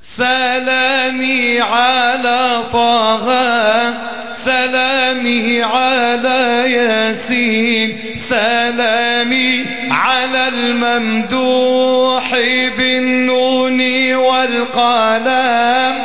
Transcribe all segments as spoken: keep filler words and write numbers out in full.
سلامي على طه، سلامي على ياسين، سلامي على الممدوح بالنون والقلم.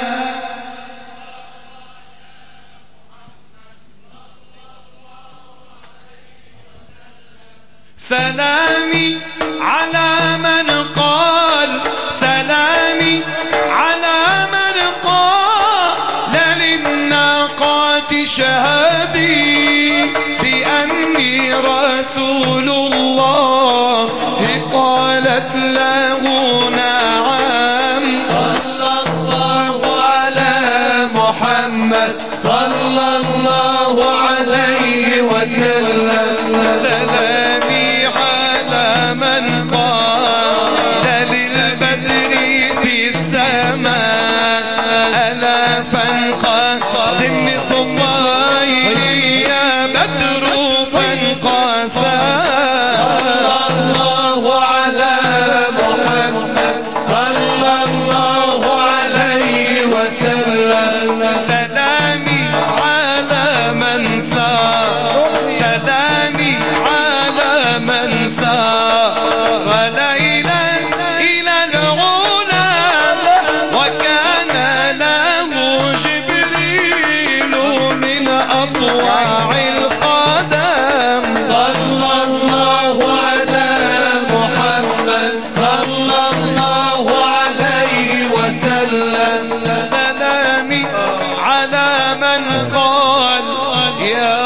سلامي على من قال، سلامي على من قال للناقات شهادي بأني رسول الله، قالت له نعم. صلى الله على محمد صلى الله عليه وسلم. سلامي على من قال للبدر في السماء ألا فانقسم صفائي يا بدر فانقسم. صلى الله على محمد صلى الله عليه وسلم. سلامي على من سار، سلامي على من سار ليلا إلى العلا وكان له جبريل من أطواع الخدم. صلى الله على محمد صلى الله عليه وسلم. سلامي على من قال يا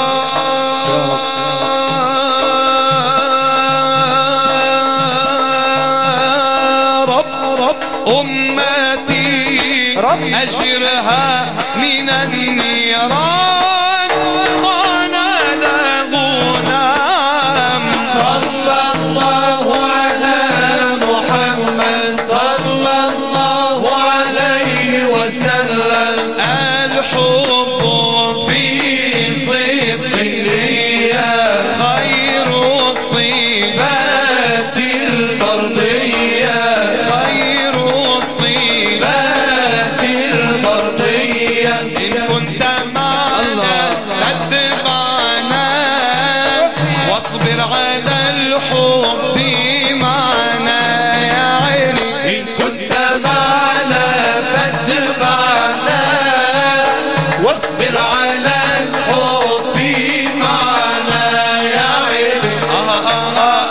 رب رب أمتي أجرها من النيران، قال له نعم. صلى الله على محمد صلى الله عليه وسلم. الحب في صدق النية خير الصفات الفردية خير الصفات الفردية. إن كنت معنا فاتبعنا واصبر على الحب معنا يا عيني. إن كنت معنا فاتبعنا واصبر على الحب معنا يا عيني. آه آه آه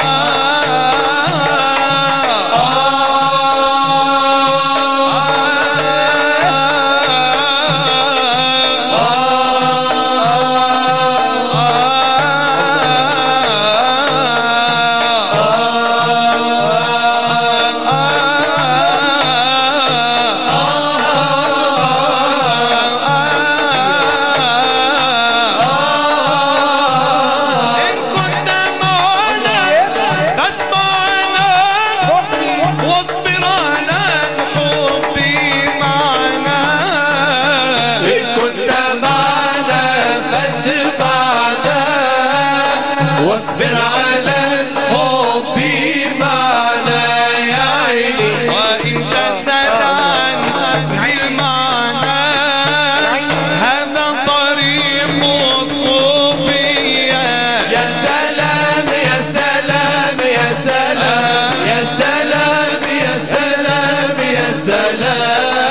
واصبر على الحب معنا يا عيني. وإن تسأل عن علمنا هذا طريق الصوفية. يا سلام يا سلام يا سلام يا سلام يا سلام يا سلام.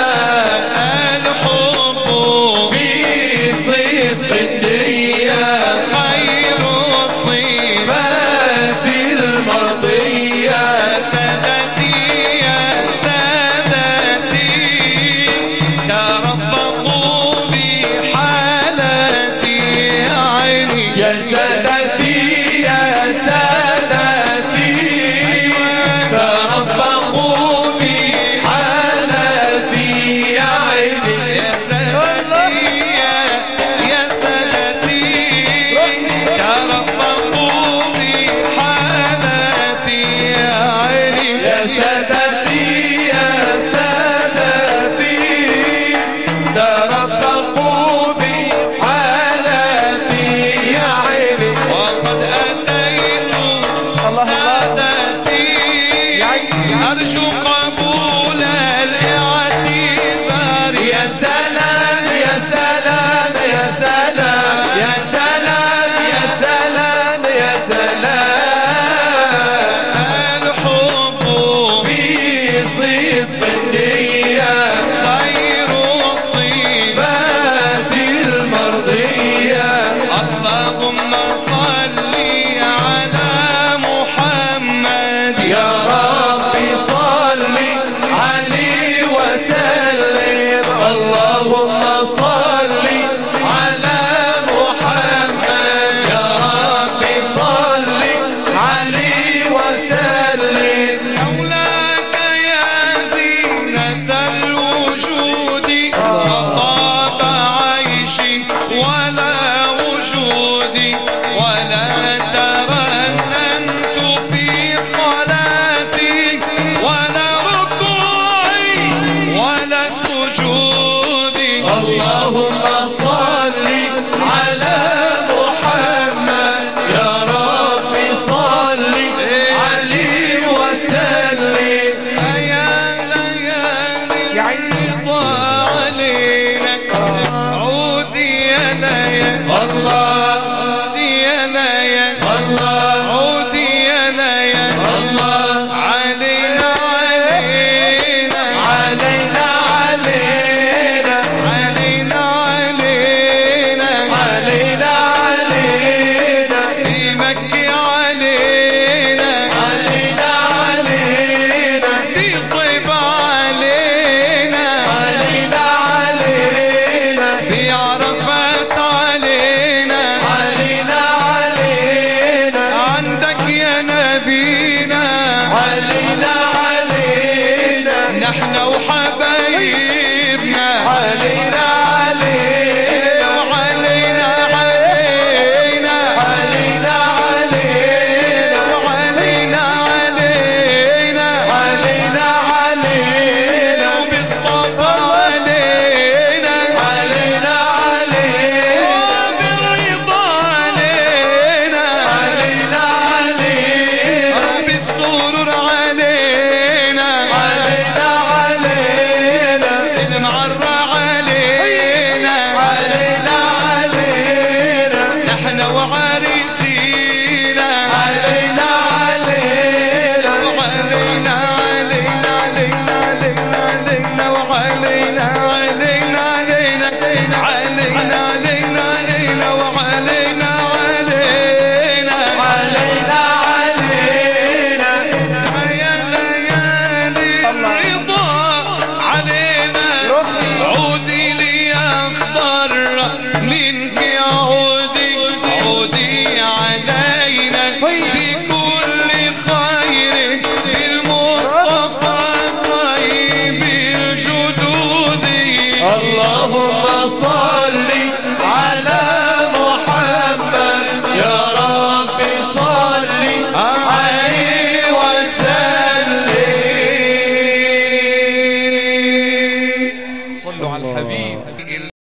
الحب في صدق النية خير الصفات المرضية. سادتي يا سادتي ترفقوا بحالتي يا عيني. يا سادتي يا سادتي ترفقوا بحالتي يا عيني. يا سادتي يا سادتي ترفقوا بحالتي يا عيني. يا سادتي يا سادتي ترفقوا بحالتي يا عيني. وقد أتيت سادتي أرجو قبول الإعلان. نوحة